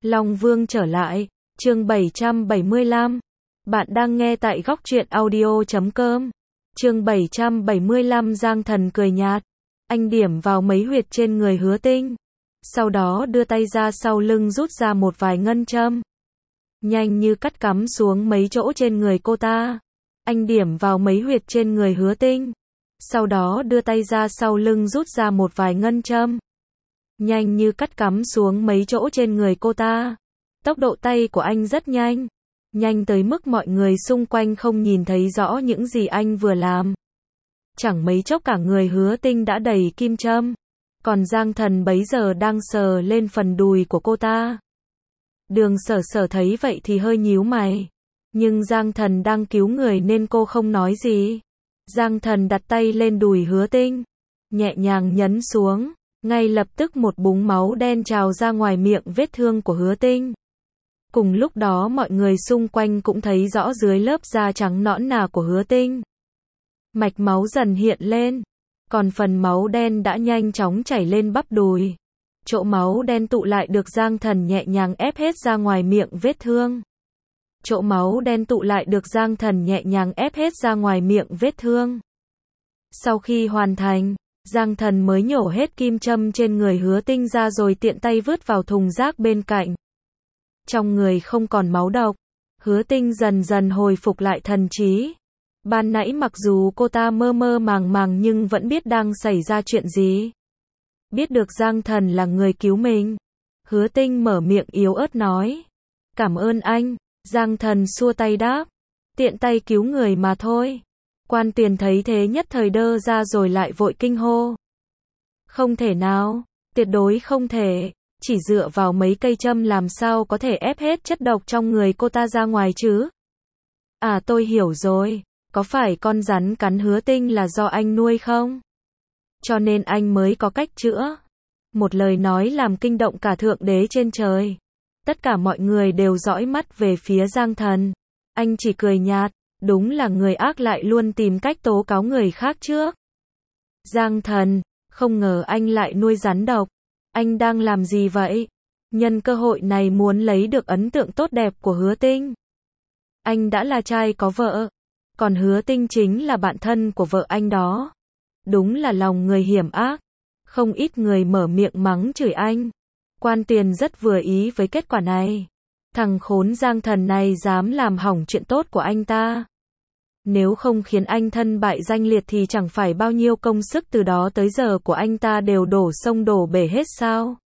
Long Vương trở lại, chương 775. Bạn đang nghe tại góc truyện audio.com. Chương 775 Giang Thần cười nhạt. Anh điểm vào mấy huyệt trên người Hứa Tinh. Sau đó đưa tay ra sau lưng rút ra một vài ngân châm. Nhanh như cắt cắm xuống mấy chỗ trên người cô ta. Anh điểm vào mấy huyệt trên người Hứa Tinh. Sau đó đưa tay ra sau lưng rút ra một vài ngân châm. Nhanh như cắt cắm xuống mấy chỗ trên người cô ta. Tốc độ tay của anh rất nhanh. Nhanh tới mức mọi người xung quanh không nhìn thấy rõ những gì anh vừa làm. Chẳng mấy chốc cả người Hứa Tinh đã đầy kim châm. Còn Giang Thần bấy giờ đang sờ lên phần đùi của cô ta. Đường Sở Sở thấy vậy thì hơi nhíu mày. Nhưng Giang Thần đang cứu người nên cô không nói gì. Giang Thần đặt tay lên đùi Hứa Tinh. Nhẹ nhàng nhấn xuống. Ngay lập tức một búng máu đen trào ra ngoài miệng vết thương của Hứa Tinh. Cùng lúc đó mọi người xung quanh cũng thấy rõ dưới lớp da trắng nõn nà của Hứa Tinh. Mạch máu dần hiện lên. Còn phần máu đen đã nhanh chóng chảy lên bắp đùi. Chỗ máu đen tụ lại được Giang Thần nhẹ nhàng ép hết ra ngoài miệng vết thương. Chỗ máu đen tụ lại được Giang Thần nhẹ nhàng ép hết ra ngoài miệng vết thương. Sau khi hoàn thành, Giang Thần mới nhổ hết kim châm trên người Hứa Tinh ra rồi tiện tay vứt vào thùng rác bên cạnh. Trong người không còn máu độc, Hứa Tinh dần dần hồi phục lại thần trí. Ban nãy mặc dù cô ta mơ mơ màng màng nhưng vẫn biết đang xảy ra chuyện gì. Biết được Giang Thần là người cứu mình. Hứa Tinh mở miệng yếu ớt nói. Cảm ơn anh. Giang Thần xua tay đáp. Tiện tay cứu người mà thôi. Quan Tuyền thấy thế nhất thời đơ ra rồi lại vội kinh hô. Không thể nào, tuyệt đối không thể. Chỉ dựa vào mấy cây châm làm sao có thể ép hết chất độc trong người cô ta ra ngoài chứ? À tôi hiểu rồi. Có phải con rắn cắn Hứa Tinh là do anh nuôi không? Cho nên anh mới có cách chữa. Một lời nói làm kinh động cả thượng đế trên trời. Tất cả mọi người đều dõi mắt về phía Giang Thần. Anh chỉ cười nhạt. Đúng là người ác lại luôn tìm cách tố cáo người khác trước. Giang Thần, không ngờ anh lại nuôi rắn độc. Anh đang làm gì vậy? Nhân cơ hội này muốn lấy được ấn tượng tốt đẹp của Hứa Tinh. Anh đã là trai có vợ. Còn Hứa Tinh chính là bạn thân của vợ anh đó. Đúng là lòng người hiểm ác. Không ít người mở miệng mắng chửi anh. Quan Tuyền rất vừa ý với kết quả này. Thằng khốn Giang Thần này dám làm hỏng chuyện tốt của anh ta. Nếu không khiến anh thân bại danh liệt thì chẳng phải bao nhiêu công sức từ đó tới giờ của anh ta đều đổ sông đổ bể hết sao?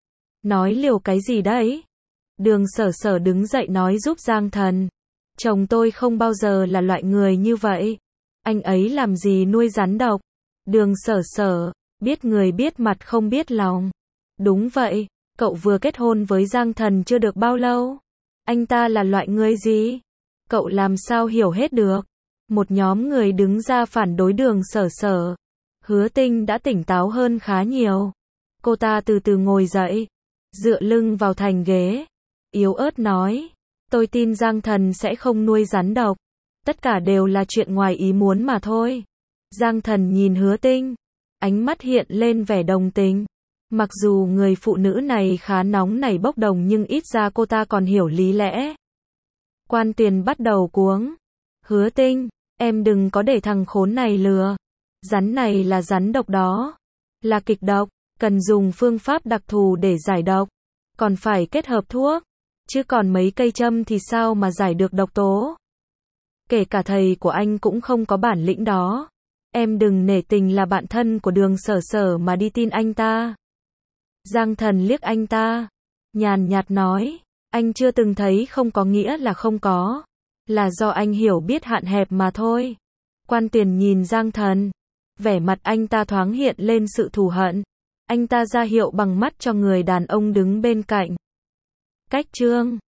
Nói liều cái gì đấy? Đường Sở Sở đứng dậy nói giúp Giang Thần. Chồng tôi không bao giờ là loại người như vậy. Anh ấy làm gì nuôi rắn độc? Đường Sở Sở, biết người biết mặt không biết lòng. Đúng vậy, cậu vừa kết hôn với Giang Thần chưa được bao lâu. Anh ta là loại người gì? Cậu làm sao hiểu hết được? Một nhóm người đứng ra phản đối Đường Sở Sở. Hứa Tinh đã tỉnh táo hơn khá nhiều. Cô ta từ từ ngồi dậy, dựa lưng vào thành ghế, yếu ớt nói. Tôi tin Giang Thần sẽ không nuôi rắn độc. Tất cả đều là chuyện ngoài ý muốn mà thôi. Giang Thần nhìn Hứa Tinh, ánh mắt hiện lên vẻ đồng tình. Mặc dù người phụ nữ này khá nóng nảy bốc đồng nhưng ít ra cô ta còn hiểu lý lẽ. Quan Tuyền bắt đầu cuống. Hứa Tinh, em đừng có để thằng khốn này lừa. Rắn này là rắn độc đó. Là kịch độc, cần dùng phương pháp đặc thù để giải độc. Còn phải kết hợp thuốc. Chứ còn mấy cây châm thì sao mà giải được độc tố. Kể cả thầy của anh cũng không có bản lĩnh đó. Em đừng nể tình là bạn thân của Đường Sở Sở mà đi tin anh ta. Giang Thần liếc anh ta. Nhàn nhạt nói. Anh chưa từng thấy không có nghĩa là không có. Là do anh hiểu biết hạn hẹp mà thôi. Quan Tuyền nhìn Giang Thần. Vẻ mặt anh ta thoáng hiện lên sự thù hận. Anh ta ra hiệu bằng mắt cho người đàn ông đứng bên cạnh. Cách chương